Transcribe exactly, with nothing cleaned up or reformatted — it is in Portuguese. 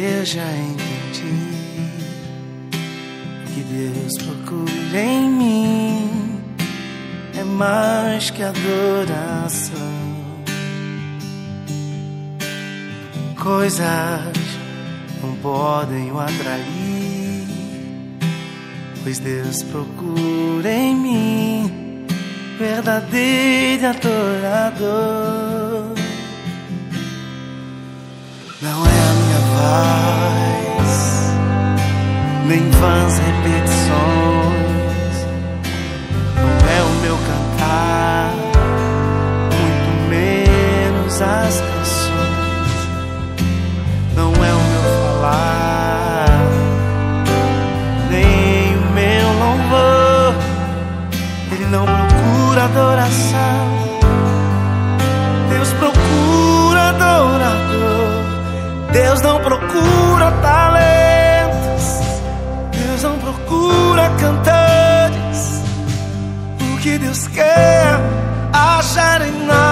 eu já entendi. O que Deus procura em mim é mais que adoração. Coisas não podem o atrair, pois Deus procura em mim verdadeiro adorador. Não é a minha voz, nem vãs repetições, não é o meu cantar, muito menos as canções. Não é o meu falar, nem o meu louvor. Ele não procura adoração, Deus procura adorador. Deus não procura talentos, Deus não procura cantores. O que Deus quer achar em nós